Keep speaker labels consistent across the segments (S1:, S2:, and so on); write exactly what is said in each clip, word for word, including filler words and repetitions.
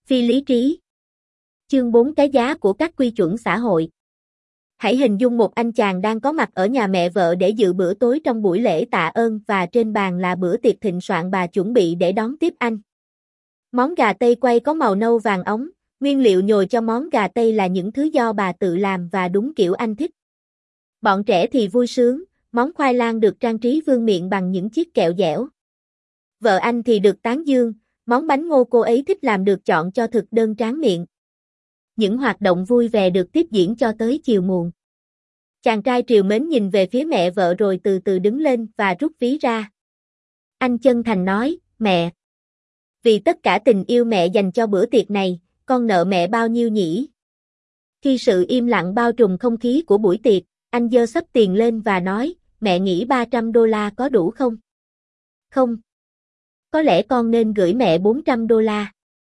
S1: Phi lý trí. Chương bốn Cái giá của các quy chuẩn xã hội. Hãy hình dung một anh chàng đang có mặt ở nhà mẹ vợ để dự bữa tối trong buổi lễ tạ ơn và trên bàn là bữa tiệc thịnh soạn bà chuẩn bị để đón tiếp anh. Món gà tây quay có màu nâu vàng óng, nguyên liệu nhồi cho món gà tây là những thứ do bà tự làm và đúng kiểu anh thích. Bọn trẻ thì vui sướng, món khoai lang được trang trí vương miện bằng những chiếc kẹo dẻo. Vợ anh thì được tán dương, món bánh ngô cô ấy thích làm được chọn cho thực đơn tráng miệng. Những hoạt động vui vẻ được tiếp diễn cho tới chiều muộn. Chàng trai trìu mến nhìn về phía mẹ vợ rồi từ từ đứng lên và rút ví ra. Anh chân thành nói, mẹ. Vì tất cả tình yêu mẹ dành cho bữa tiệc này, con nợ mẹ bao nhiêu nhỉ? Khi sự im lặng bao trùm không khí của buổi tiệc, anh giơ xấp tiền lên và nói, mẹ nghĩ ba trăm đô la có đủ không? Không. Có lẽ con nên gửi mẹ bốn trăm đô la.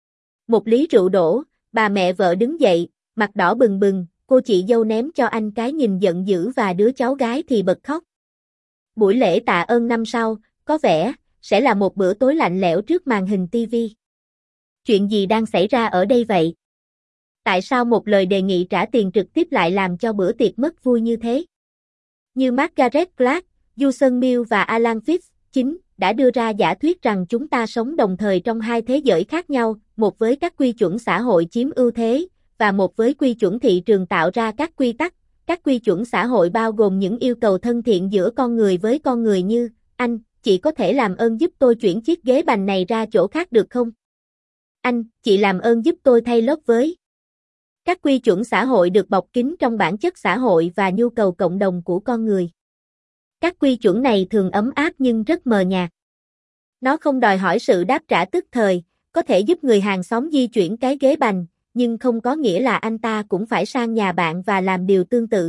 S1: Một ly rượu đổ, bà mẹ vợ đứng dậy, mặt đỏ bừng bừng, cô chị dâu ném cho anh cái nhìn giận dữ và đứa cháu gái thì bật khóc. Buổi lễ tạ ơn năm sau, có vẻ, sẽ là một bữa tối lạnh lẽo trước màn hình ti vi. Chuyện gì đang xảy ra ở đây vậy? Tại sao một lời đề nghị trả tiền trực tiếp lại làm cho bữa tiệc mất vui như thế? Như Margaret Clark, Yuson Mill và Alan Fitz, chính, đã đưa ra giả thuyết rằng chúng ta sống đồng thời trong hai thế giới khác nhau, một với các quy chuẩn xã hội chiếm ưu thế, và một với quy chuẩn thị trường tạo ra các quy tắc. Các quy chuẩn xã hội bao gồm những yêu cầu thân thiện giữa con người với con người như, anh, chị có thể làm ơn giúp tôi chuyển chiếc ghế bành này ra chỗ khác được không? Anh, chị làm ơn giúp tôi thay lốp với. Các quy chuẩn xã hội được bọc kín trong bản chất xã hội và nhu cầu cộng đồng của con người. Các quy chuẩn này thường ấm áp nhưng rất mờ nhạt. Nó không đòi hỏi sự đáp trả tức thời, có thể giúp người hàng xóm di chuyển cái ghế bành, nhưng không có nghĩa là anh ta cũng phải sang nhà bạn và làm điều tương tự.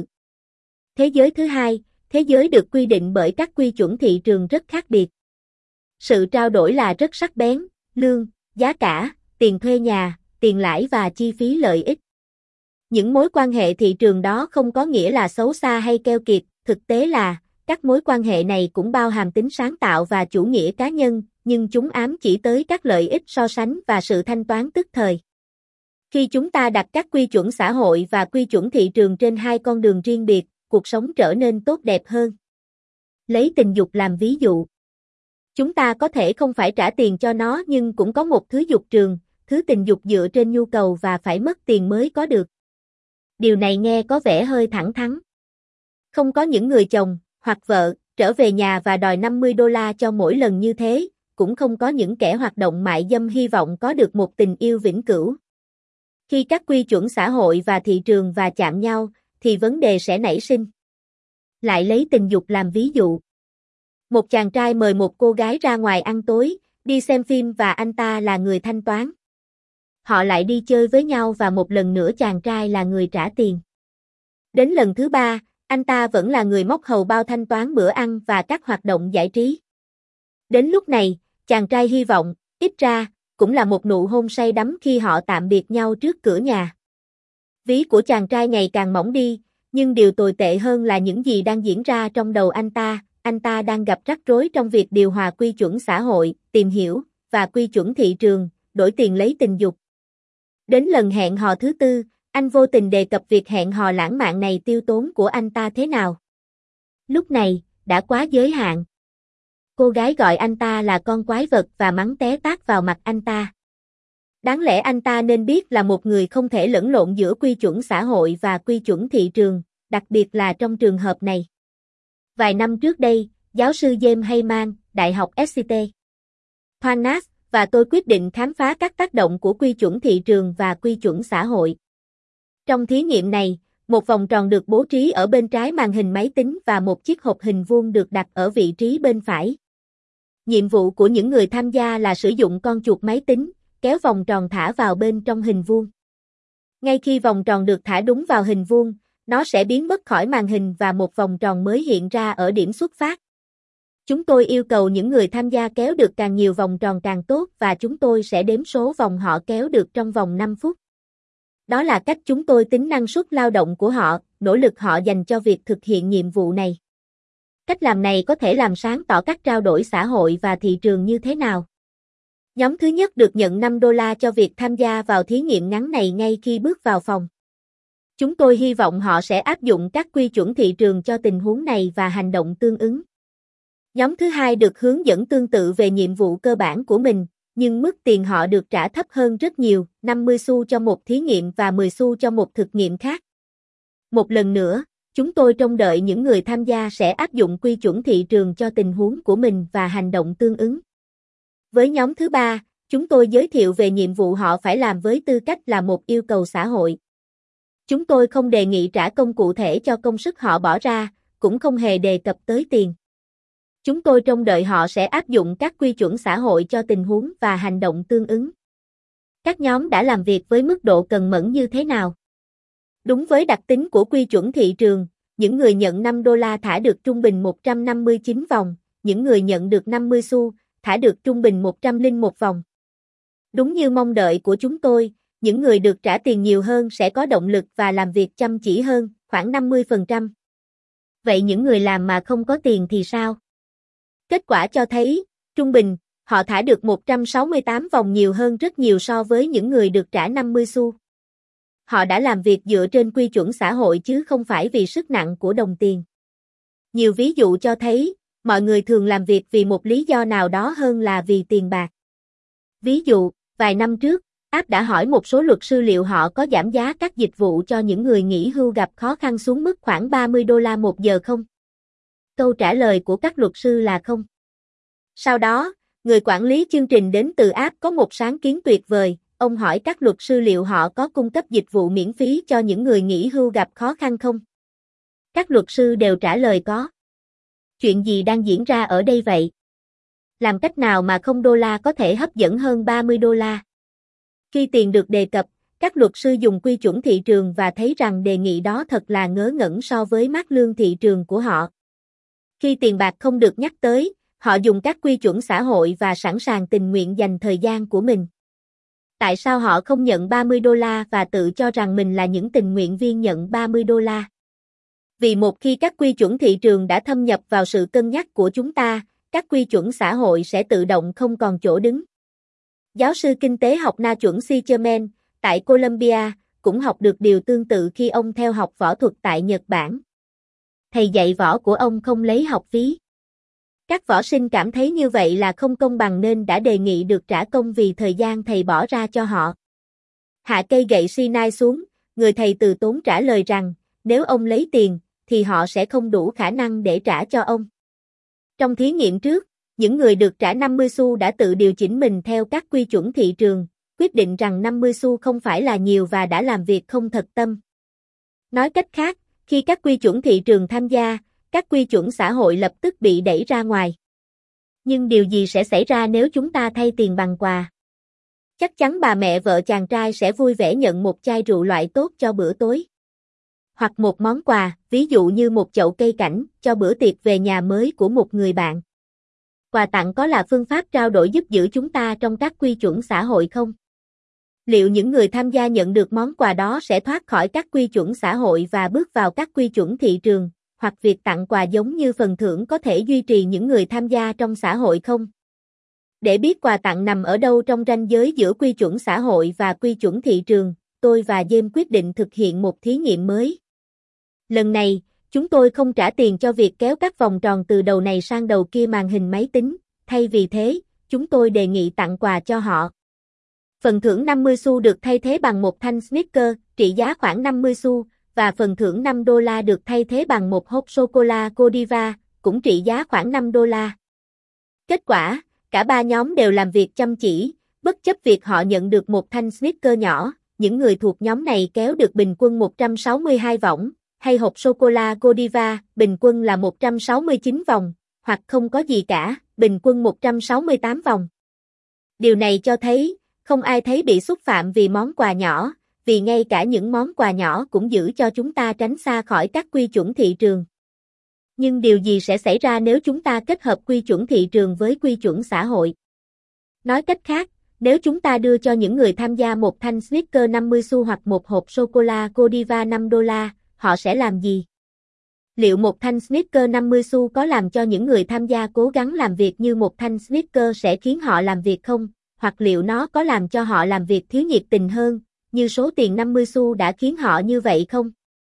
S1: Thế giới thứ hai, thế giới được quy định bởi các quy chuẩn thị trường rất khác biệt. Sự trao đổi là rất sắc bén, lương, giá cả, tiền thuê nhà, tiền lãi và chi phí lợi ích. Những mối quan hệ thị trường đó không có nghĩa là xấu xa hay keo kiệt, thực tế là, các mối quan hệ này cũng bao hàm tính sáng tạo và chủ nghĩa cá nhân, nhưng chúng ám chỉ tới các lợi ích so sánh và sự thanh toán tức thời. Khi chúng ta đặt các quy chuẩn xã hội và quy chuẩn thị trường trên hai con đường riêng biệt, cuộc sống trở nên tốt đẹp hơn. Lấy tình dục làm ví dụ. Chúng ta có thể không phải trả tiền cho nó nhưng cũng có một thứ dục trường, thứ tình dục dựa trên nhu cầu và phải mất tiền mới có được. Điều này nghe có vẻ hơi thẳng thắn. Không có những người chồng, hoặc vợ, trở về nhà và đòi năm mươi đô la cho mỗi lần như thế, cũng không có những kẻ hoạt động mại dâm hy vọng có được một tình yêu vĩnh cửu. Khi các quy chuẩn xã hội và thị trường va chạm nhau, thì vấn đề sẽ nảy sinh. Lại lấy tình dục làm ví dụ. Một chàng trai mời một cô gái ra ngoài ăn tối, đi xem phim và anh ta là người thanh toán. Họ lại đi chơi với nhau và một lần nữa chàng trai là người trả tiền. Đến lần thứ ba, anh ta vẫn là người móc hầu bao thanh toán bữa ăn và các hoạt động giải trí. Đến lúc này, chàng trai hy vọng, ít ra, cũng là một nụ hôn say đắm khi họ tạm biệt nhau trước cửa nhà. Ví của chàng trai ngày càng mỏng đi, nhưng điều tồi tệ hơn là những gì đang diễn ra trong đầu anh ta, anh ta đang gặp rắc rối trong việc điều hòa quy chuẩn xã hội, tìm hiểu, và quy chuẩn thị trường, đổi tiền lấy tình dục. Đến lần hẹn hò thứ tư, anh vô tình đề cập việc hẹn hò lãng mạn này tiêu tốn của anh ta thế nào. Lúc này, đã quá giới hạn. Cô gái gọi anh ta là con quái vật và mắng té tát vào mặt anh ta. Đáng lẽ anh ta nên biết là một người không thể lẫn lộn giữa quy chuẩn xã hội và quy chuẩn thị trường, đặc biệt là trong trường hợp này. Vài năm trước đây, giáo sư James Heyman, Đại học Exeter, Panas, và tôi quyết định khám phá các tác động của quy chuẩn thị trường và quy chuẩn xã hội. Trong thí nghiệm này, một vòng tròn được bố trí ở bên trái màn hình máy tính và một chiếc hộp hình vuông được đặt ở vị trí bên phải. Nhiệm vụ của những người tham gia là sử dụng con chuột máy tính, kéo vòng tròn thả vào bên trong hình vuông. Ngay khi vòng tròn được thả đúng vào hình vuông, nó sẽ biến mất khỏi màn hình và một vòng tròn mới hiện ra ở điểm xuất phát. Chúng tôi yêu cầu những người tham gia kéo được càng nhiều vòng tròn càng tốt và chúng tôi sẽ đếm số vòng họ kéo được trong vòng năm phút. Đó là cách chúng tôi tính năng suất lao động của họ, nỗ lực họ dành cho việc thực hiện nhiệm vụ này. Cách làm này có thể làm sáng tỏ các trao đổi xã hội và thị trường như thế nào. Nhóm thứ nhất được nhận năm đô la cho việc tham gia vào thí nghiệm ngắn này ngay khi bước vào phòng. Chúng tôi hy vọng họ sẽ áp dụng các quy chuẩn thị trường cho tình huống này và hành động tương ứng. Nhóm thứ hai được hướng dẫn tương tự về nhiệm vụ cơ bản của mình, nhưng mức tiền họ được trả thấp hơn rất nhiều, năm mươi xu cho một thí nghiệm và mười xu cho một thực nghiệm khác. Một lần nữa, chúng tôi trông đợi những người tham gia sẽ áp dụng quy chuẩn thị trường cho tình huống của mình và hành động tương ứng. Với nhóm thứ ba, chúng tôi giới thiệu về nhiệm vụ họ phải làm với tư cách là một yêu cầu xã hội. Chúng tôi không đề nghị trả công cụ thể cho công sức họ bỏ ra, cũng không hề đề cập tới tiền. Chúng tôi trông đợi họ sẽ áp dụng các quy chuẩn xã hội cho tình huống và hành động tương ứng. Các nhóm đã làm việc với mức độ cần mẫn như thế nào? Đúng với đặc tính của quy chuẩn thị trường, những người nhận năm đô la thả được trung bình một trăm năm mươi chín vòng, những người nhận được năm mươi xu, thả được trung bình một trăm lẻ một vòng. Đúng như mong đợi của chúng tôi, những người được trả tiền nhiều hơn sẽ có động lực và làm việc chăm chỉ hơn, khoảng năm mươi phần trăm. Vậy những người làm mà không có tiền thì sao? Kết quả cho thấy, trung bình, họ thả được một trăm sáu mươi tám vòng nhiều hơn rất nhiều so với những người được trả năm mươi xu. Họ đã làm việc dựa trên quy chuẩn xã hội chứ không phải vì sức nặng của đồng tiền. Nhiều ví dụ cho thấy, mọi người thường làm việc vì một lý do nào đó hơn là vì tiền bạc. Ví dụ, vài năm trước, app đã hỏi một số luật sư liệu họ có giảm giá các dịch vụ cho những người nghỉ hưu gặp khó khăn xuống mức khoảng ba mươi đô la một giờ không? Câu trả lời của các luật sư là không. Sau đó, người quản lý chương trình đến từ app có một sáng kiến tuyệt vời, ông hỏi các luật sư liệu họ có cung cấp dịch vụ miễn phí cho những người nghỉ hưu gặp khó khăn không? Các luật sư đều trả lời có. Chuyện gì đang diễn ra ở đây vậy? Làm cách nào mà không đô la có thể hấp dẫn hơn ba mươi đô la? Khi tiền được đề cập, các luật sư dùng quy chuẩn thị trường và thấy rằng đề nghị đó thật là ngớ ngẩn so với mức lương thị trường của họ. Khi tiền bạc không được nhắc tới, họ dùng các quy chuẩn xã hội và sẵn sàng tình nguyện dành thời gian của mình. Tại sao họ không nhận ba mươi đô la và tự cho rằng mình là những tình nguyện viên nhận ba mươi đô la? Vì một khi các quy chuẩn thị trường đã thâm nhập vào sự cân nhắc của chúng ta, các quy chuẩn xã hội sẽ tự động không còn chỗ đứng. Giáo sư kinh tế học Na chuẩn Seicherman, tại Columbia, cũng học được điều tương tự khi ông theo học võ thuật tại Nhật Bản. Thầy dạy võ của ông không lấy học phí. Các võ sinh cảm thấy như vậy là không công bằng nên đã đề nghị được trả công vì thời gian thầy bỏ ra cho họ. Hạ cây gậy Sinai xuống, người thầy từ tốn trả lời rằng, nếu ông lấy tiền, thì họ sẽ không đủ khả năng để trả cho ông. Trong thí nghiệm trước, những người được trả năm mươi xu đã tự điều chỉnh mình theo các quy chuẩn thị trường, quyết định rằng năm mươi xu không phải là nhiều và đã làm việc không thật tâm. Nói cách khác, khi các quy chuẩn thị trường tham gia, các quy chuẩn xã hội lập tức bị đẩy ra ngoài. Nhưng điều gì sẽ xảy ra nếu chúng ta thay tiền bằng quà? Chắc chắn bà mẹ vợ chàng trai sẽ vui vẻ nhận một chai rượu loại tốt cho bữa tối. Hoặc một món quà, ví dụ như một chậu cây cảnh, cho bữa tiệc về nhà mới của một người bạn. Quà tặng có là phương pháp trao đổi giúp giữ chúng ta trong các quy chuẩn xã hội không? Liệu những người tham gia nhận được món quà đó sẽ thoát khỏi các quy chuẩn xã hội và bước vào các quy chuẩn thị trường, hoặc việc tặng quà giống như phần thưởng có thể duy trì những người tham gia trong xã hội không? Để biết quà tặng nằm ở đâu trong ranh giới giữa quy chuẩn xã hội và quy chuẩn thị trường, tôi và James quyết định thực hiện một thí nghiệm mới. Lần này, chúng tôi không trả tiền cho việc kéo các vòng tròn từ đầu này sang đầu kia màn hình máy tính, thay vì thế, chúng tôi đề nghị tặng quà cho họ. Phần thưởng năm mươi xu được thay thế bằng một thanh Snickers, trị giá khoảng năm mươi xu, và phần thưởng năm đô la được thay thế bằng một hộp sô-cô-la Godiva, cũng trị giá khoảng năm đô la. Kết quả, cả ba nhóm đều làm việc chăm chỉ, bất chấp việc họ nhận được một thanh Snickers nhỏ, những người thuộc nhóm này kéo được bình quân một trăm sáu mươi hai vòng, hay hộp sô-cô-la Godiva, bình quân là một trăm sáu mươi chín vòng, hoặc không có gì cả, bình quân một trăm sáu mươi tám vòng. Điều này cho thấy, không ai thấy bị xúc phạm vì món quà nhỏ, vì ngay cả những món quà nhỏ cũng giữ cho chúng ta tránh xa khỏi các quy chuẩn thị trường. Nhưng điều gì sẽ xảy ra nếu chúng ta kết hợp quy chuẩn thị trường với quy chuẩn xã hội? Nói cách khác, nếu chúng ta đưa cho những người tham gia một thanh Snickers năm mươi xu hoặc một hộp sô-cô-la Godiva năm đô la, họ sẽ làm gì? Liệu một thanh Snickers năm mươi xu có làm cho những người tham gia cố gắng làm việc như một thanh Snickers sẽ khiến họ làm việc không? hoặc liệu nó có làm cho họ làm việc thiếu nhiệt tình hơn, như số tiền năm mươi xu đã khiến họ như vậy không?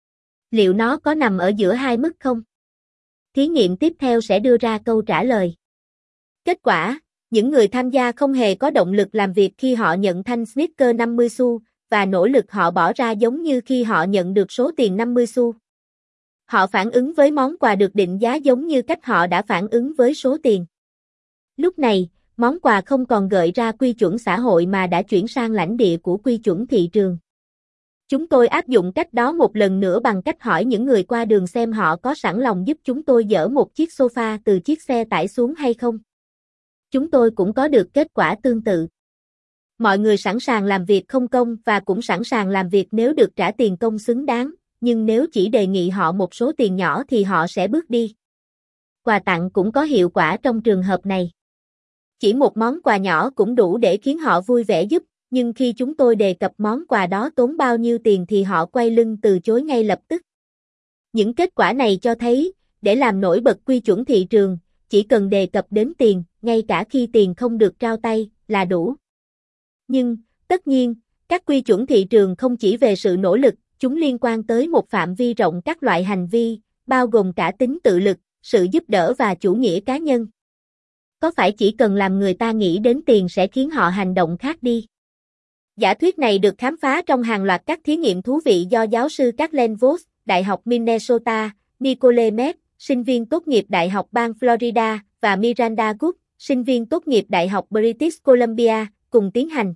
S1: Liệu nó có nằm ở giữa hai mức không? Thí nghiệm tiếp theo sẽ đưa ra câu trả lời. Kết quả, những người tham gia không hề có động lực làm việc khi họ nhận thanh sneaker năm mươi xu, và nỗ lực họ bỏ ra giống như khi họ nhận được số tiền năm mươi xu. Họ phản ứng với món quà được định giá giống như cách họ đã phản ứng với số tiền. Lúc này, món quà không còn gợi ra quy chuẩn xã hội mà đã chuyển sang lãnh địa của quy chuẩn thị trường. Chúng tôi áp dụng cách đó một lần nữa bằng cách hỏi những người qua đường xem họ có sẵn lòng giúp chúng tôi dỡ một chiếc sofa từ chiếc xe tải xuống hay không. Chúng tôi cũng có được kết quả tương tự. Mọi người sẵn sàng làm việc không công và cũng sẵn sàng làm việc nếu được trả tiền công xứng đáng, nhưng nếu chỉ đề nghị họ một số tiền nhỏ thì họ sẽ bước đi. Quà tặng cũng có hiệu quả trong trường hợp này. Chỉ một món quà nhỏ cũng đủ để khiến họ vui vẻ giúp, nhưng khi chúng tôi đề cập món quà đó tốn bao nhiêu tiền thì họ quay lưng từ chối ngay lập tức. Những kết quả này cho thấy, để làm nổi bật quy chuẩn thị trường, chỉ cần đề cập đến tiền, ngay cả khi tiền không được trao tay, là đủ. Nhưng, tất nhiên, các quy chuẩn thị trường không chỉ về sự nỗ lực, chúng liên quan tới một phạm vi rộng các loại hành vi, bao gồm cả tính tự lực, sự giúp đỡ và chủ nghĩa cá nhân. Có phải chỉ cần làm người ta nghĩ đến tiền sẽ khiến họ hành động khác đi? Giả thuyết này được khám phá trong hàng loạt các thí nghiệm thú vị do giáo sư Kathleen Voss, Đại học Minnesota, Nicole Metz, sinh viên tốt nghiệp Đại học bang Florida, và Miranda Good, sinh viên tốt nghiệp Đại học British Columbia, cùng tiến hành.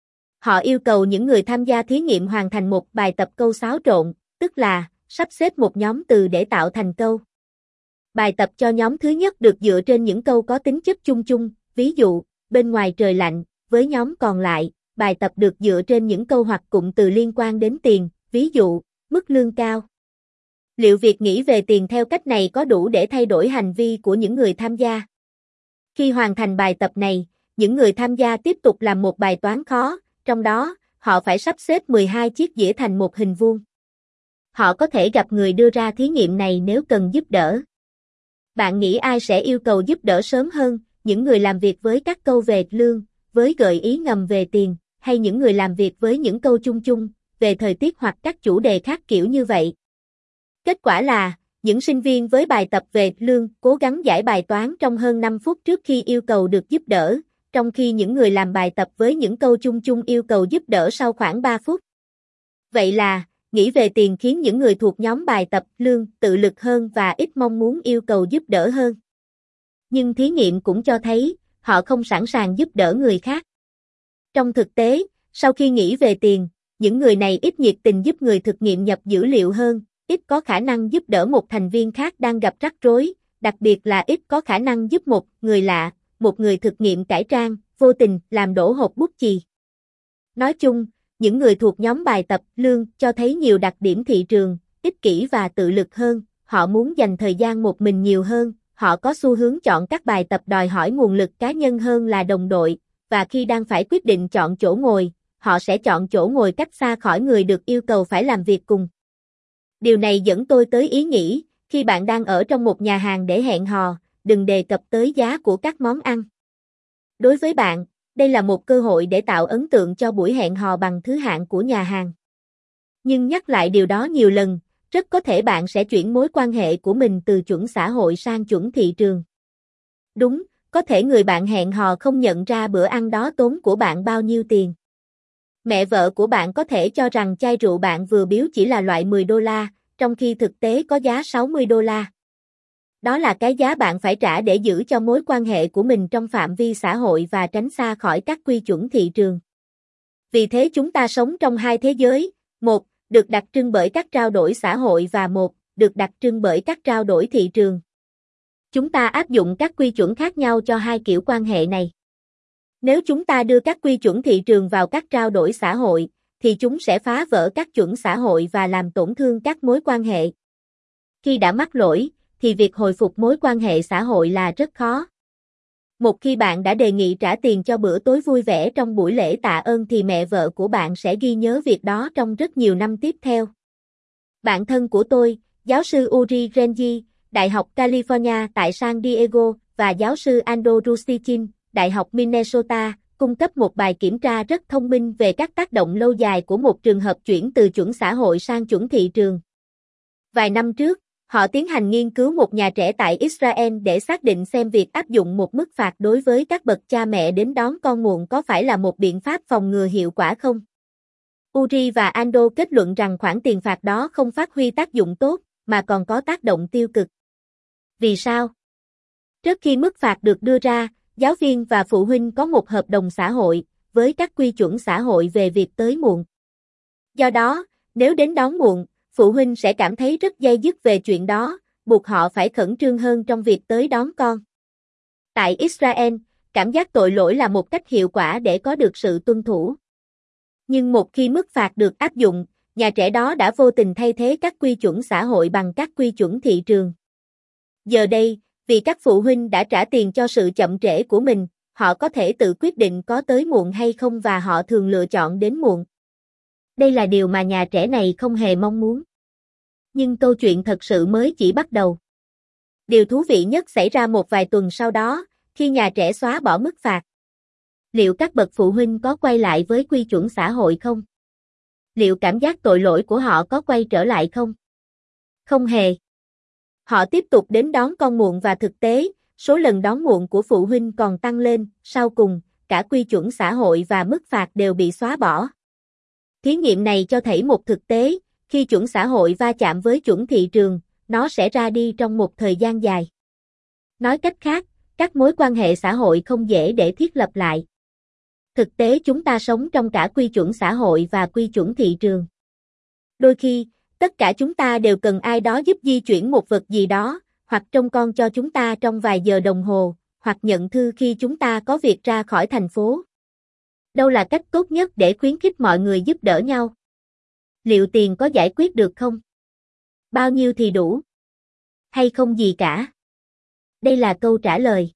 S1: Họ yêu cầu những người tham gia thí nghiệm hoàn thành một bài tập câu xáo trộn, tức là sắp xếp một nhóm từ để tạo thành câu. Bài tập cho nhóm thứ nhất được dựa trên những câu có tính chất chung chung, ví dụ, bên ngoài trời lạnh, với nhóm còn lại, bài tập được dựa trên những câu hoặc cụm từ liên quan đến tiền, ví dụ, mức lương cao. Liệu việc nghĩ về tiền theo cách này có đủ để thay đổi hành vi của những người tham gia? Khi hoàn thành bài tập này, những người tham gia tiếp tục làm một bài toán khó, trong đó, họ phải sắp xếp mười hai chiếc dĩa thành một hình vuông. Họ có thể gặp người đưa ra thí nghiệm này nếu cần giúp đỡ. Bạn nghĩ ai sẽ yêu cầu giúp đỡ sớm hơn, những người làm việc với các câu về lương, với gợi ý ngầm về tiền, hay những người làm việc với những câu chung chung, về thời tiết hoặc các chủ đề khác kiểu như vậy? Kết quả là, những sinh viên với bài tập về lương cố gắng giải bài toán trong hơn năm phút trước khi yêu cầu được giúp đỡ, trong khi những người làm bài tập với những câu chung chung yêu cầu giúp đỡ sau khoảng ba phút. Vậy là, nghĩ về tiền khiến những người thuộc nhóm bài tập lương tự lực hơn và ít mong muốn yêu cầu giúp đỡ hơn. Nhưng thí nghiệm cũng cho thấy, họ không sẵn sàng giúp đỡ người khác. Trong thực tế, sau khi nghĩ về tiền, những người này ít nhiệt tình giúp người thực nghiệm nhập dữ liệu hơn, ít có khả năng giúp đỡ một thành viên khác đang gặp rắc rối, đặc biệt là ít có khả năng giúp một người lạ, một người thực nghiệm cải trang, vô tình làm đổ hộp bút chì. Nói chung, những người thuộc nhóm bài tập lương cho thấy nhiều đặc điểm thị trường, ích kỷ và tự lực hơn, họ muốn dành thời gian một mình nhiều hơn, họ có xu hướng chọn các bài tập đòi hỏi nguồn lực cá nhân hơn là đồng đội, và khi đang phải quyết định chọn chỗ ngồi, họ sẽ chọn chỗ ngồi cách xa khỏi người được yêu cầu phải làm việc cùng. Điều này dẫn tôi tới ý nghĩ, khi bạn đang ở trong một nhà hàng để hẹn hò, đừng đề cập tới giá của các món ăn. Đối với bạn, đây là một cơ hội để tạo ấn tượng cho buổi hẹn hò bằng thứ hạng của nhà hàng. Nhưng nhắc lại điều đó nhiều lần, rất có thể bạn sẽ chuyển mối quan hệ của mình từ chuẩn xã hội sang chuẩn thị trường. Đúng, có thể người bạn hẹn hò không nhận ra bữa ăn đó tốn của bạn bao nhiêu tiền. Mẹ vợ của bạn có thể cho rằng chai rượu bạn vừa biếu chỉ là loại mười đô la, trong khi thực tế có giá sáu mươi đô la. Đó là cái giá bạn phải trả để giữ cho mối quan hệ của mình trong phạm vi xã hội và tránh xa khỏi các quy chuẩn thị trường. Vì thế chúng ta sống trong hai thế giới, một, được đặc trưng bởi các trao đổi xã hội và một, được đặc trưng bởi các trao đổi thị trường. Chúng ta áp dụng các quy chuẩn khác nhau cho hai kiểu quan hệ này. Nếu chúng ta đưa các quy chuẩn thị trường vào các trao đổi xã hội, thì chúng sẽ phá vỡ các chuẩn xã hội và làm tổn thương các mối quan hệ. Khi đã mắc lỗi, thì việc hồi phục mối quan hệ xã hội là rất khó. Một khi bạn đã đề nghị trả tiền cho bữa tối vui vẻ trong buổi lễ tạ ơn thì mẹ vợ của bạn sẽ ghi nhớ việc đó trong rất nhiều năm tiếp theo. Bạn thân của tôi, giáo sư Uri Genji, Đại học California tại San Diego, và giáo sư Aldo Rustichin, Đại học Minnesota, cung cấp một bài kiểm tra rất thông minh về các tác động lâu dài của một trường hợp chuyển từ chuẩn xã hội sang chuẩn thị trường. Vài năm trước, họ tiến hành nghiên cứu một nhà trẻ tại Israel để xác định xem việc áp dụng một mức phạt đối với các bậc cha mẹ đến đón con muộn có phải là một biện pháp phòng ngừa hiệu quả không. Uri và Ando kết luận rằng khoản tiền phạt đó không phát huy tác dụng tốt, mà còn có tác động tiêu cực. Vì sao? Trước khi mức phạt được đưa ra, giáo viên và phụ huynh có một hợp đồng xã hội, với các quy chuẩn xã hội về việc tới muộn. Do đó, nếu đến đón muộn, phụ huynh sẽ cảm thấy rất day dứt về chuyện đó, buộc họ phải khẩn trương hơn trong việc tới đón con. Tại Israel, cảm giác tội lỗi là một cách hiệu quả để có được sự tuân thủ. Nhưng một khi mức phạt được áp dụng, nhà trẻ đó đã vô tình thay thế các quy chuẩn xã hội bằng các quy chuẩn thị trường. Giờ đây, vì các phụ huynh đã trả tiền cho sự chậm trễ của mình, họ có thể tự quyết định có tới muộn hay không và họ thường lựa chọn đến muộn. Đây là điều mà nhà trẻ này không hề mong muốn. Nhưng câu chuyện thật sự mới chỉ bắt đầu. Điều thú vị nhất xảy ra một vài tuần sau đó, khi nhà trẻ xóa bỏ mức phạt. Liệu các bậc phụ huynh có quay lại với quy chuẩn xã hội không? Liệu cảm giác tội lỗi của họ có quay trở lại không? Không hề. Họ tiếp tục đến đón con muộn và thực tế, số lần đón muộn của phụ huynh còn tăng lên, sau cùng, cả quy chuẩn xã hội và mức phạt đều bị xóa bỏ. Thí nghiệm này cho thấy một thực tế, khi chuẩn xã hội va chạm với chuẩn thị trường, nó sẽ ra đi trong một thời gian dài. Nói cách khác, các mối quan hệ xã hội không dễ để thiết lập lại. Thực tế chúng ta sống trong cả quy chuẩn xã hội và quy chuẩn thị trường. Đôi khi, tất cả chúng ta đều cần ai đó giúp di chuyển một vật gì đó, hoặc trông con cho chúng ta trong vài giờ đồng hồ, hoặc nhận thư khi chúng ta có việc ra khỏi thành phố. Đâu là cách tốt nhất để khuyến khích mọi người giúp đỡ nhau? Liệu tiền có giải quyết được không? Bao nhiêu thì đủ? Hay không gì cả? Đây là câu trả lời.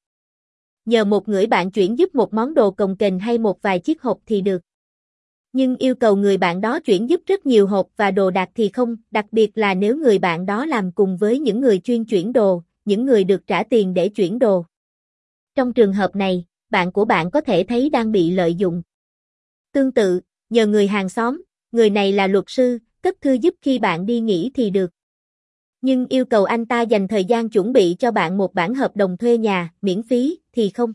S1: Nhờ một người bạn chuyển giúp một món đồ cồng kềnh hay một vài chiếc hộp thì được. Nhưng yêu cầu người bạn đó chuyển giúp rất nhiều hộp và đồ đạc thì không, đặc biệt là nếu người bạn đó làm cùng với những người chuyên chuyển đồ, những người được trả tiền để chuyển đồ. Trong trường hợp này, bạn của bạn có thể thấy đang bị lợi dụng. Tương tự, nhờ người hàng xóm, người này là luật sư, cất thư giúp khi bạn đi nghỉ thì được. Nhưng yêu cầu anh ta dành thời gian chuẩn bị cho bạn một bản hợp đồng thuê nhà, miễn phí, thì không.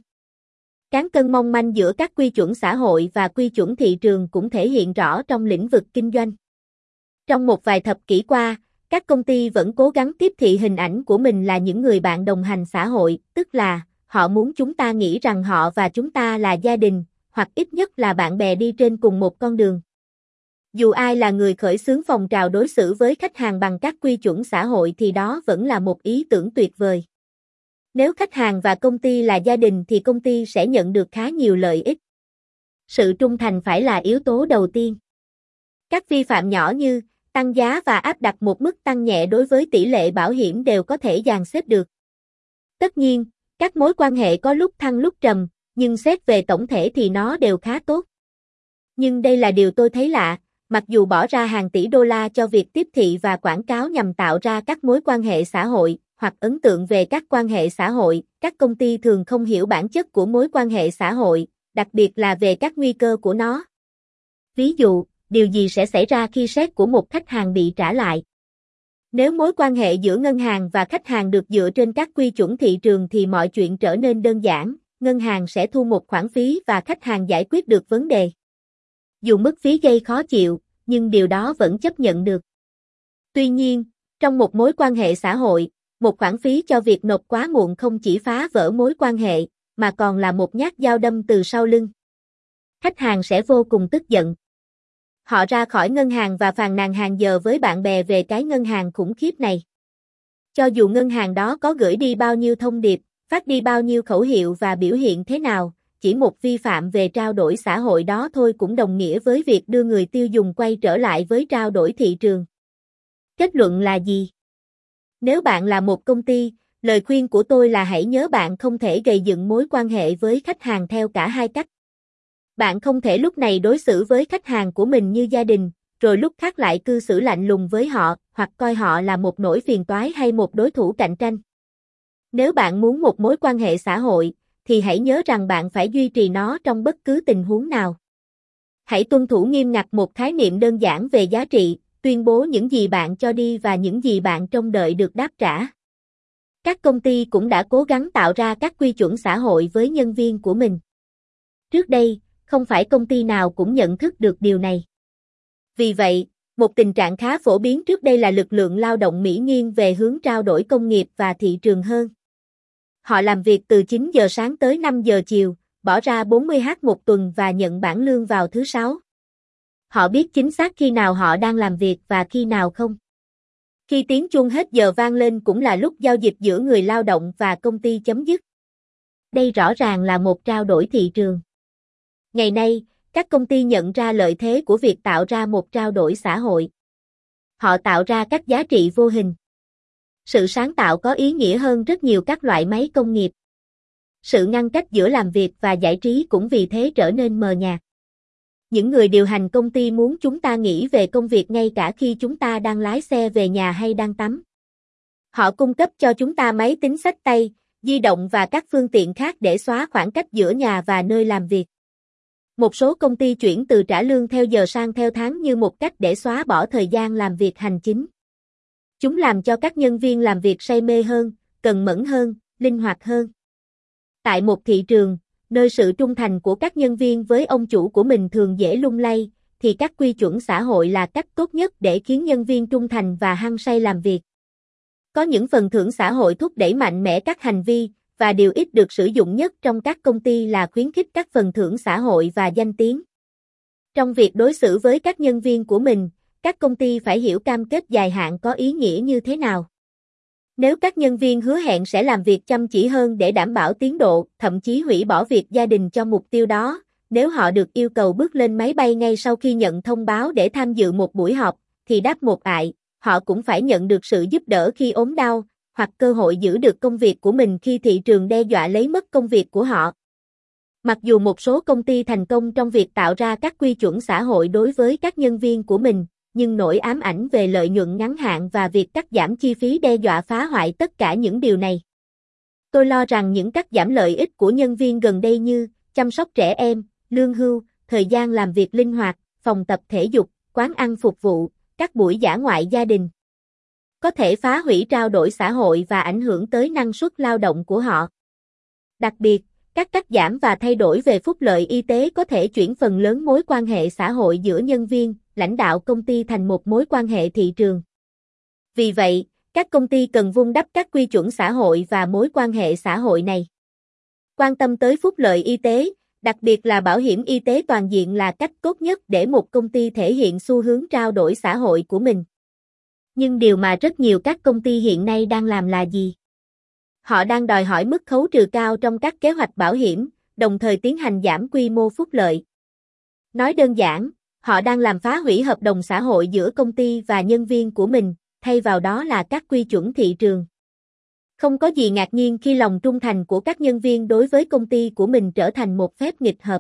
S1: Cán cân mong manh giữa các quy chuẩn xã hội và quy chuẩn thị trường cũng thể hiện rõ trong lĩnh vực kinh doanh. Trong một vài thập kỷ qua, các công ty vẫn cố gắng tiếp thị hình ảnh của mình là những người bạn đồng hành xã hội, tức là, họ muốn chúng ta nghĩ rằng họ và chúng ta là gia đình, hoặc ít nhất là bạn bè đi trên cùng một con đường. Dù ai là người khởi xướng phong trào đối xử với khách hàng bằng các quy chuẩn xã hội thì đó vẫn là một ý tưởng tuyệt vời. Nếu khách hàng và công ty là gia đình thì công ty sẽ nhận được khá nhiều lợi ích. Sự trung thành phải là yếu tố đầu tiên. Các vi phạm nhỏ như tăng giá và áp đặt một mức tăng nhẹ đối với tỷ lệ bảo hiểm đều có thể dàn xếp được. Tất nhiên, các mối quan hệ có lúc thăng lúc trầm, nhưng xét về tổng thể thì nó đều khá tốt. Nhưng đây là điều tôi thấy lạ, mặc dù bỏ ra hàng tỷ đô la cho việc tiếp thị và quảng cáo nhằm tạo ra các mối quan hệ xã hội, hoặc ấn tượng về các quan hệ xã hội, các công ty thường không hiểu bản chất của mối quan hệ xã hội, đặc biệt là về các nguy cơ của nó. Ví dụ, điều gì sẽ xảy ra khi séc của một khách hàng bị trả lại? Nếu mối quan hệ giữa ngân hàng và khách hàng được dựa trên các quy chuẩn thị trường thì mọi chuyện trở nên đơn giản, ngân hàng sẽ thu một khoản phí và khách hàng giải quyết được vấn đề. Dù mức phí gây khó chịu, nhưng điều đó vẫn chấp nhận được. Tuy nhiên, trong một mối quan hệ xã hội, một khoản phí cho việc nộp quá muộn không chỉ phá vỡ mối quan hệ, mà còn là một nhát dao đâm từ sau lưng. Khách hàng sẽ vô cùng tức giận. Họ ra khỏi ngân hàng và phàn nàn hàng giờ với bạn bè về cái ngân hàng khủng khiếp này. Cho dù ngân hàng đó có gửi đi bao nhiêu thông điệp, phát đi bao nhiêu khẩu hiệu và biểu hiện thế nào, chỉ một vi phạm về trao đổi xã hội đó thôi cũng đồng nghĩa với việc đưa người tiêu dùng quay trở lại với trao đổi thị trường. Kết luận là gì? Nếu bạn là một công ty, lời khuyên của tôi là hãy nhớ bạn không thể gây dựng mối quan hệ với khách hàng theo cả hai cách. Bạn không thể lúc này đối xử với khách hàng của mình như gia đình, rồi lúc khác lại cư xử lạnh lùng với họ, hoặc coi họ là một nỗi phiền toái hay một đối thủ cạnh tranh. Nếu bạn muốn một mối quan hệ xã hội, thì hãy nhớ rằng bạn phải duy trì nó trong bất cứ tình huống nào. Hãy tuân thủ nghiêm ngặt một khái niệm đơn giản về giá trị, tuyên bố những gì bạn cho đi và những gì bạn trông đợi được đáp trả. Các công ty cũng đã cố gắng tạo ra các quy chuẩn xã hội với nhân viên của mình. Trước đây, không phải công ty nào cũng nhận thức được điều này. Vì vậy, một tình trạng khá phổ biến trước đây là lực lượng lao động Mỹ nghiêng về hướng trao đổi công nghiệp và thị trường hơn. Họ làm việc từ chín giờ sáng tới năm giờ chiều, bỏ ra bốn mươi giờ một tuần và nhận bảng lương vào thứ sáu. Họ biết chính xác khi nào họ đang làm việc và khi nào không. Khi tiếng chuông hết giờ vang lên cũng là lúc giao dịch giữa người lao động và công ty chấm dứt. Đây rõ ràng là một trao đổi thị trường. Ngày nay, các công ty nhận ra lợi thế của việc tạo ra một trao đổi xã hội. Họ tạo ra các giá trị vô hình. Sự sáng tạo có ý nghĩa hơn rất nhiều các loại máy công nghiệp. Sự ngăn cách giữa làm việc và giải trí cũng vì thế trở nên mờ nhạt. Những người điều hành công ty muốn chúng ta nghĩ về công việc ngay cả khi chúng ta đang lái xe về nhà hay đang tắm. Họ cung cấp cho chúng ta máy tính xách tay, di động và các phương tiện khác để xóa khoảng cách giữa nhà và nơi làm việc. Một số công ty chuyển từ trả lương theo giờ sang theo tháng như một cách để xóa bỏ thời gian làm việc hành chính. Chúng làm cho các nhân viên làm việc say mê hơn, cần mẫn hơn, linh hoạt hơn. Tại một thị trường, nơi sự trung thành của các nhân viên với ông chủ của mình thường dễ lung lay, thì các quy chuẩn xã hội là cách tốt nhất để khiến nhân viên trung thành và hăng say làm việc. Có những phần thưởng xã hội thúc đẩy mạnh mẽ các hành vi, và điều ít được sử dụng nhất trong các công ty là khuyến khích các phần thưởng xã hội và danh tiếng. Trong việc đối xử với các nhân viên của mình, các công ty phải hiểu cam kết dài hạn có ý nghĩa như thế nào. Nếu các nhân viên hứa hẹn sẽ làm việc chăm chỉ hơn để đảm bảo tiến độ, thậm chí hủy bỏ việc gia đình cho mục tiêu đó, nếu họ được yêu cầu bước lên máy bay ngay sau khi nhận thông báo để tham dự một buổi họp, thì đáp một ại, họ cũng phải nhận được sự giúp đỡ khi ốm đau, hoặc cơ hội giữ được công việc của mình khi thị trường đe dọa lấy mất công việc của họ. Mặc dù một số công ty thành công trong việc tạo ra các quy chuẩn xã hội đối với các nhân viên của mình, nhưng nỗi ám ảnh về lợi nhuận ngắn hạn và việc cắt giảm chi phí đe dọa phá hoại tất cả những điều này. Tôi lo rằng những cắt giảm lợi ích của nhân viên gần đây như chăm sóc trẻ em, lương hưu, thời gian làm việc linh hoạt, phòng tập thể dục, quán ăn phục vụ, các buổi dã ngoại gia đình, có thể phá hủy trao đổi xã hội và ảnh hưởng tới năng suất lao động của họ. Đặc biệt, các cắt giảm và thay đổi về phúc lợi y tế có thể chuyển phần lớn mối quan hệ xã hội giữa nhân viên, lãnh đạo công ty thành một mối quan hệ thị trường. Vì vậy, các công ty cần vun đắp các quy chuẩn xã hội và mối quan hệ xã hội này. Quan tâm tới phúc lợi y tế, đặc biệt là bảo hiểm y tế toàn diện là cách tốt nhất để một công ty thể hiện xu hướng trao đổi xã hội của mình. Nhưng điều mà rất nhiều các công ty hiện nay đang làm là gì? Họ đang đòi hỏi mức khấu trừ cao trong các kế hoạch bảo hiểm, đồng thời tiến hành giảm quy mô phúc lợi. Nói đơn giản, họ đang làm phá hủy hợp đồng xã hội giữa công ty và nhân viên của mình, thay vào đó là các quy chuẩn thị trường. Không có gì ngạc nhiên khi lòng trung thành của các nhân viên đối với công ty của mình trở thành một phép nghịch hợp.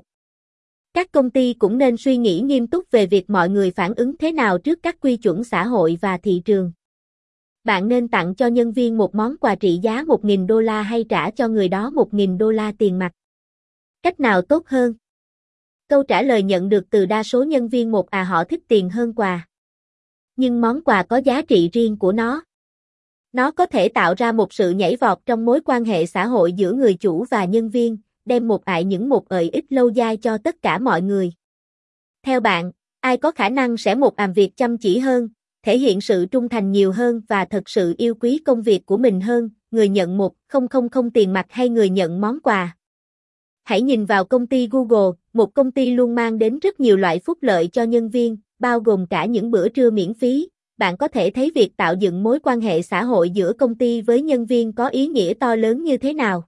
S1: Các công ty cũng nên suy nghĩ nghiêm túc về việc mọi người phản ứng thế nào trước các quy chuẩn xã hội và thị trường. Bạn nên tặng cho nhân viên một món quà trị giá một nghìn đô la hay trả cho người đó một nghìn đô la tiền mặt? Cách nào tốt hơn? Câu trả lời nhận được từ đa số nhân viên một à họ thích tiền hơn quà. Nhưng món quà có giá trị riêng của nó. Nó có thể tạo ra một sự nhảy vọt trong mối quan hệ xã hội giữa người chủ và nhân viên, đem một ại những một lợi ích lâu dài cho tất cả mọi người. Theo bạn, ai có khả năng sẽ một làm việc chăm chỉ hơn, thể hiện sự trung thành nhiều hơn và thật sự yêu quý công việc của mình hơn, người nhận một nghìn tiền mặt hay người nhận món quà? Hãy nhìn vào công ty Google, một công ty luôn mang đến rất nhiều loại phúc lợi cho nhân viên, bao gồm cả những bữa trưa miễn phí. Bạn có thể thấy việc tạo dựng mối quan hệ xã hội giữa công ty với nhân viên có ý nghĩa to lớn như thế nào.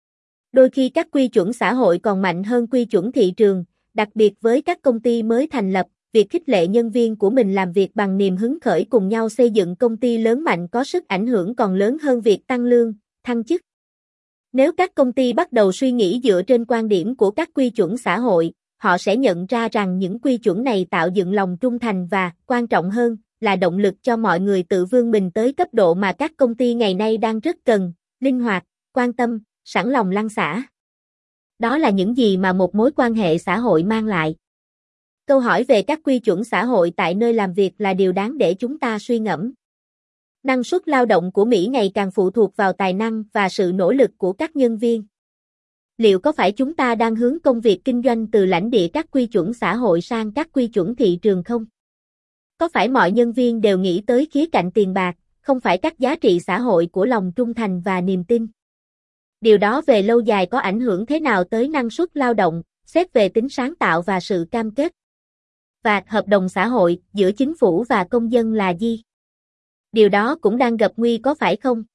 S1: Đôi khi các quy chuẩn xã hội còn mạnh hơn quy chuẩn thị trường, đặc biệt với các công ty mới thành lập, việc khích lệ nhân viên của mình làm việc bằng niềm hứng khởi cùng nhau xây dựng công ty lớn mạnh có sức ảnh hưởng còn lớn hơn việc tăng lương, thăng chức. Nếu các công ty bắt đầu suy nghĩ dựa trên quan điểm của các quy chuẩn xã hội, họ sẽ nhận ra rằng những quy chuẩn này tạo dựng lòng trung thành và, quan trọng hơn, là động lực cho mọi người tự vươn mình tới cấp độ mà các công ty ngày nay đang rất cần, linh hoạt, quan tâm, sẵn lòng lăn xả. Đó là những gì mà một mối quan hệ xã hội mang lại. Câu hỏi về các quy chuẩn xã hội tại nơi làm việc là điều đáng để chúng ta suy ngẫm. Năng suất lao động của Mỹ ngày càng phụ thuộc vào tài năng và sự nỗ lực của các nhân viên. Liệu có phải chúng ta đang hướng công việc kinh doanh từ lãnh địa các quy chuẩn xã hội sang các quy chuẩn thị trường không? Có phải mọi nhân viên đều nghĩ tới khía cạnh tiền bạc, không phải các giá trị xã hội của lòng trung thành và niềm tin? Điều đó về lâu dài có ảnh hưởng thế nào tới năng suất lao động, xét về tính sáng tạo và sự cam kết? Và hợp đồng xã hội giữa chính phủ và công dân là gì? Điều đó cũng đang gặp nguy có phải không?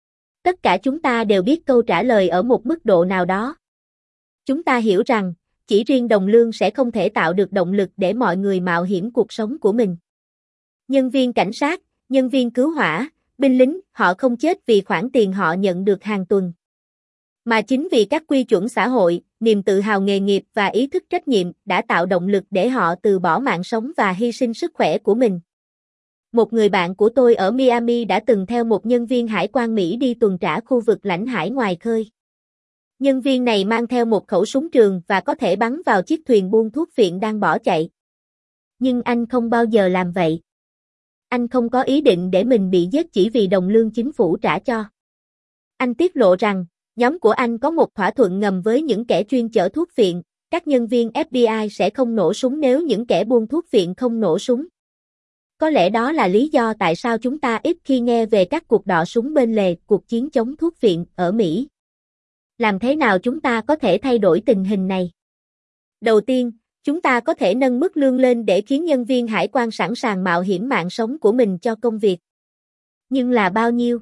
S1: Tất cả chúng ta đều biết câu trả lời ở một mức độ nào đó. Chúng ta hiểu rằng, chỉ riêng đồng lương sẽ không thể tạo được động lực để mọi người mạo hiểm cuộc sống của mình. Nhân viên cảnh sát, nhân viên cứu hỏa, binh lính, họ không chết vì khoản tiền họ nhận được hàng tuần. Mà chính vì các quy chuẩn xã hội, niềm tự hào nghề nghiệp và ý thức trách nhiệm đã tạo động lực để họ từ bỏ mạng sống và hy sinh sức khỏe của mình. Một người bạn của tôi ở Miami đã từng theo một nhân viên hải quan Mỹ đi tuần tra khu vực lãnh hải ngoài khơi. Nhân viên này mang theo một khẩu súng trường và có thể bắn vào chiếc thuyền buôn thuốc phiện đang bỏ chạy. Nhưng anh không bao giờ làm vậy. Anh không có ý định để mình bị giết chỉ vì đồng lương chính phủ trả cho. Anh tiết lộ rằng, nhóm của anh có một thỏa thuận ngầm với những kẻ chuyên chở thuốc phiện, các nhân viên F B I sẽ không nổ súng nếu những kẻ buôn thuốc phiện không nổ súng. Có lẽ đó là lý do tại sao chúng ta ít khi nghe về các cuộc đọ súng bên lề cuộc chiến chống thuốc phiện ở Mỹ. Làm thế nào chúng ta có thể thay đổi tình hình này? Đầu tiên, chúng ta có thể nâng mức lương lên để khiến nhân viên hải quan sẵn sàng mạo hiểm mạng sống của mình cho công việc. Nhưng là bao nhiêu?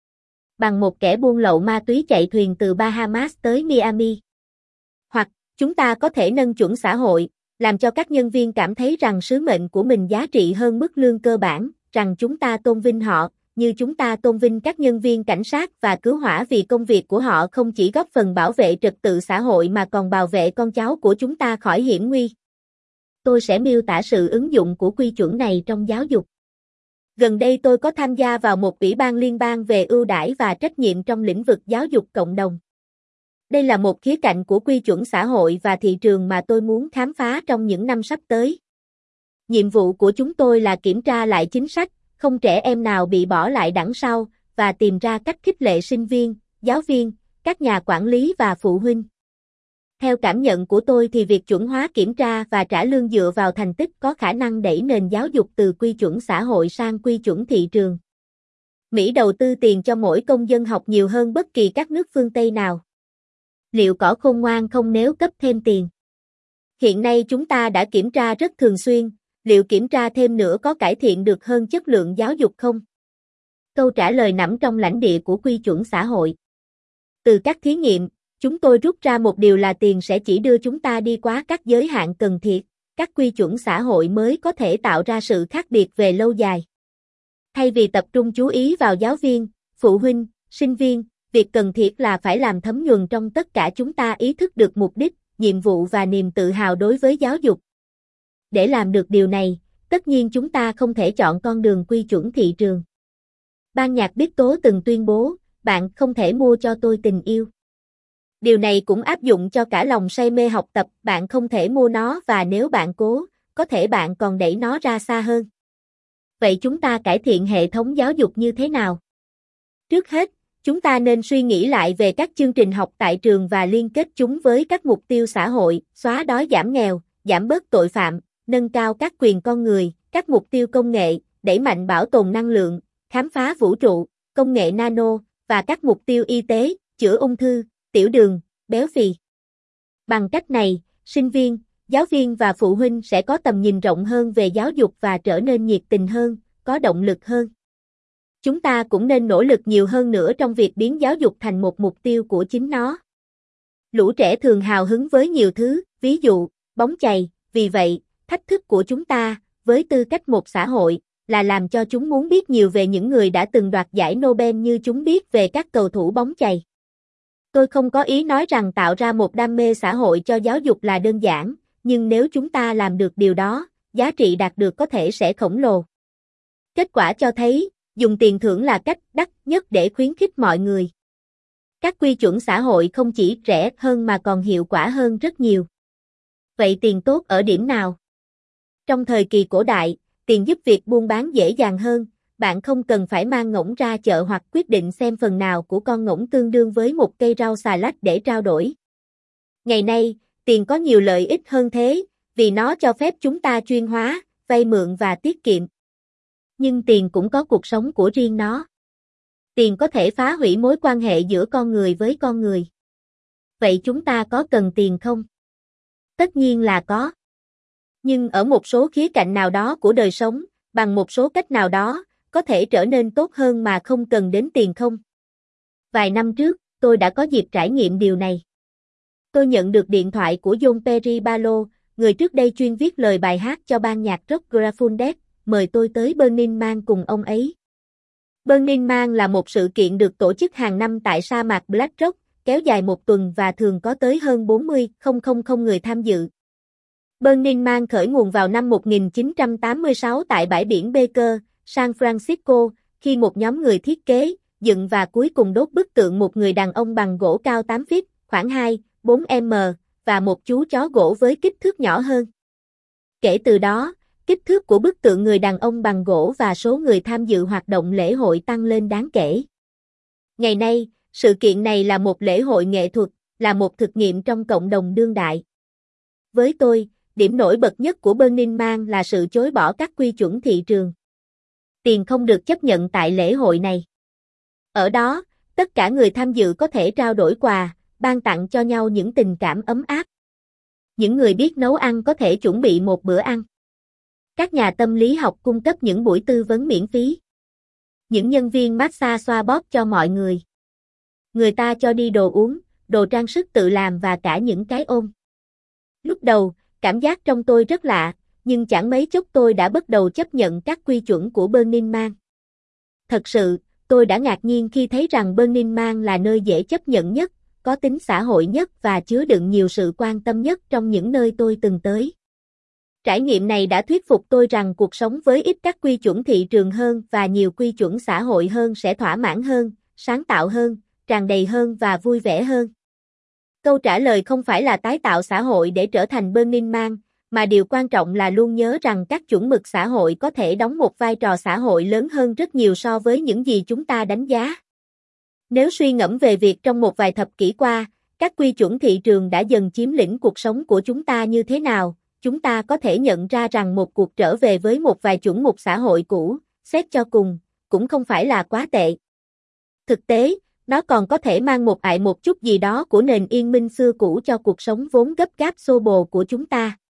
S1: Bằng một kẻ buôn lậu ma túy chạy thuyền từ Bahamas tới Miami. Hoặc, chúng ta có thể nâng chuẩn xã hội, làm cho các nhân viên cảm thấy rằng sứ mệnh của mình giá trị hơn mức lương cơ bản, rằng chúng ta tôn vinh họ, như chúng ta tôn vinh các nhân viên cảnh sát và cứu hỏa vì công việc của họ không chỉ góp phần bảo vệ trật tự xã hội mà còn bảo vệ con cháu của chúng ta khỏi hiểm nguy. Tôi sẽ miêu tả sự ứng dụng của quy chuẩn này trong giáo dục. Gần đây tôi có tham gia vào một ủy ban liên bang về ưu đãi và trách nhiệm trong lĩnh vực giáo dục cộng đồng. Đây là một khía cạnh của quy chuẩn xã hội và thị trường mà tôi muốn khám phá trong những năm sắp tới. Nhiệm vụ của chúng tôi là kiểm tra lại chính sách, không trẻ em nào bị bỏ lại đằng sau, và tìm ra cách khích lệ sinh viên, giáo viên, các nhà quản lý và phụ huynh. Theo cảm nhận của tôi thì việc chuẩn hóa kiểm tra và trả lương dựa vào thành tích có khả năng đẩy nền giáo dục từ quy chuẩn xã hội sang quy chuẩn thị trường. Mỹ đầu tư tiền cho mỗi công dân học nhiều hơn bất kỳ các nước phương Tây nào. Liệu có khôn ngoan không nếu cấp thêm tiền? Hiện nay chúng ta đã kiểm tra rất thường xuyên, liệu kiểm tra thêm nữa có cải thiện được hơn chất lượng giáo dục không? Câu trả lời nằm trong lãnh địa của quy chuẩn xã hội. Từ các thí nghiệm, chúng tôi rút ra một điều là tiền sẽ chỉ đưa chúng ta đi quá các giới hạn cần thiết, các quy chuẩn xã hội mới có thể tạo ra sự khác biệt về lâu dài. Thay vì tập trung chú ý vào giáo viên, phụ huynh, sinh viên, việc cần thiết là phải làm thấm nhuần trong tất cả chúng ta ý thức được mục đích, nhiệm vụ và niềm tự hào đối với giáo dục. Để làm được điều này, tất nhiên chúng ta không thể chọn con đường quy chuẩn thị trường. Ban nhạc Biết Tố từng tuyên bố, bạn không thể mua cho tôi tình yêu. Điều này cũng áp dụng cho cả lòng say mê học tập, bạn không thể mua nó và nếu bạn cố, có thể bạn còn đẩy nó ra xa hơn. Vậy chúng ta cải thiện hệ thống giáo dục như thế nào? Trước hết, chúng ta nên suy nghĩ lại về các chương trình học tại trường và liên kết chúng với các mục tiêu xã hội, xóa đói giảm nghèo, giảm bớt tội phạm, nâng cao các quyền con người, các mục tiêu công nghệ, đẩy mạnh bảo tồn năng lượng, khám phá vũ trụ, công nghệ nano, và các mục tiêu y tế, chữa ung thư, tiểu đường, béo phì. Bằng cách này, sinh viên, giáo viên và phụ huynh sẽ có tầm nhìn rộng hơn về giáo dục và trở nên nhiệt tình hơn, có động lực hơn. Chúng ta cũng nên nỗ lực nhiều hơn nữa trong việc biến giáo dục thành một mục tiêu của chính nó. Lũ trẻ thường hào hứng với nhiều thứ, ví dụ, bóng chày, vì vậy, thách thức của chúng ta, với tư cách một xã hội, là làm cho chúng muốn biết nhiều về những người đã từng đoạt giải Nobel như chúng biết về các cầu thủ bóng chày. Tôi không có ý nói rằng tạo ra một đam mê xã hội cho giáo dục là đơn giản, nhưng nếu chúng ta làm được điều đó, giá trị đạt được có thể sẽ khổng lồ. Kết quả cho thấy, dùng tiền thưởng là cách đắt nhất để khuyến khích mọi người. Các quy chuẩn xã hội không chỉ rẻ hơn mà còn hiệu quả hơn rất nhiều. Vậy tiền tốt ở điểm nào? Trong thời kỳ cổ đại, tiền giúp việc buôn bán dễ dàng hơn, bạn không cần phải mang ngỗng ra chợ hoặc quyết định xem phần nào của con ngỗng tương đương với một cây rau xà lách để trao đổi. Ngày nay, tiền có nhiều lợi ích hơn thế, vì nó cho phép chúng ta chuyên hóa, vay mượn và tiết kiệm. Nhưng tiền cũng có cuộc sống của riêng nó. Tiền có thể phá hủy mối quan hệ giữa con người với con người. Vậy chúng ta có cần tiền không? Tất nhiên là có. Nhưng ở một số khía cạnh nào đó của đời sống, bằng một số cách nào đó, có thể trở nên tốt hơn mà không cần đến tiền không? Vài năm trước, tôi đã có dịp trải nghiệm điều này. Tôi nhận được điện thoại của John Perry Barlow, người trước đây chuyên viết lời bài hát cho ban nhạc rock Grateful Dead, mời tôi tới Burning Man cùng ông ấy. Burning Man là một sự kiện được tổ chức hàng năm tại sa mạc Black Rock, kéo dài một tuần và thường có tới hơn bốn mươi nghìn người tham dự. Burning Man khởi nguồn vào năm một nghìn chín trăm tám mươi sáu tại bãi biển Baker, San Francisco, khi một nhóm người thiết kế, dựng và cuối cùng đốt bức tượng một người đàn ông bằng gỗ cao tám feet, khoảng hai, bốn mét, và một chú chó gỗ với kích thước nhỏ hơn. Kể từ đó, kích thước của bức tượng người đàn ông bằng gỗ và số người tham dự hoạt động lễ hội tăng lên đáng kể. Ngày nay, sự kiện này là một lễ hội nghệ thuật, là một thực nghiệm trong cộng đồng đương đại. Với tôi, điểm nổi bật nhất của Burning Man là sự chối bỏ các quy chuẩn thị trường. Tiền không được chấp nhận tại lễ hội này. Ở đó, tất cả người tham dự có thể trao đổi quà, ban tặng cho nhau những tình cảm ấm áp. Những người biết nấu ăn có thể chuẩn bị một bữa ăn. Các nhà tâm lý học cung cấp những buổi tư vấn miễn phí. Những nhân viên massage xoa bóp cho mọi người. Người ta cho đi đồ uống, đồ trang sức tự làm và cả những cái ôm. Lúc đầu, cảm giác trong tôi rất lạ, nhưng chẳng mấy chốc tôi đã bắt đầu chấp nhận các quy chuẩn của Burning Man. Thật sự, tôi đã ngạc nhiên khi thấy rằng Burning Man là nơi dễ chấp nhận nhất, có tính xã hội nhất và chứa đựng nhiều sự quan tâm nhất trong những nơi tôi từng tới. Trải nghiệm này đã thuyết phục tôi rằng cuộc sống với ít các quy chuẩn thị trường hơn và nhiều quy chuẩn xã hội hơn sẽ thỏa mãn hơn, sáng tạo hơn, tràn đầy hơn và vui vẻ hơn. Câu trả lời không phải là tái tạo xã hội để trở thành Burning Man, mà điều quan trọng là luôn nhớ rằng các chuẩn mực xã hội có thể đóng một vai trò xã hội lớn hơn rất nhiều so với những gì chúng ta đánh giá. Nếu suy ngẫm về việc trong một vài thập kỷ qua, các quy chuẩn thị trường đã dần chiếm lĩnh cuộc sống của chúng ta như thế nào, chúng ta có thể nhận ra rằng một cuộc trở về với một vài chuẩn mực xã hội cũ, xét cho cùng, cũng không phải là quá tệ. Thực tế, nó còn có thể mang một ại một chút gì đó của nền yên minh xưa cũ cho cuộc sống vốn gấp gáp xô bồ của chúng ta.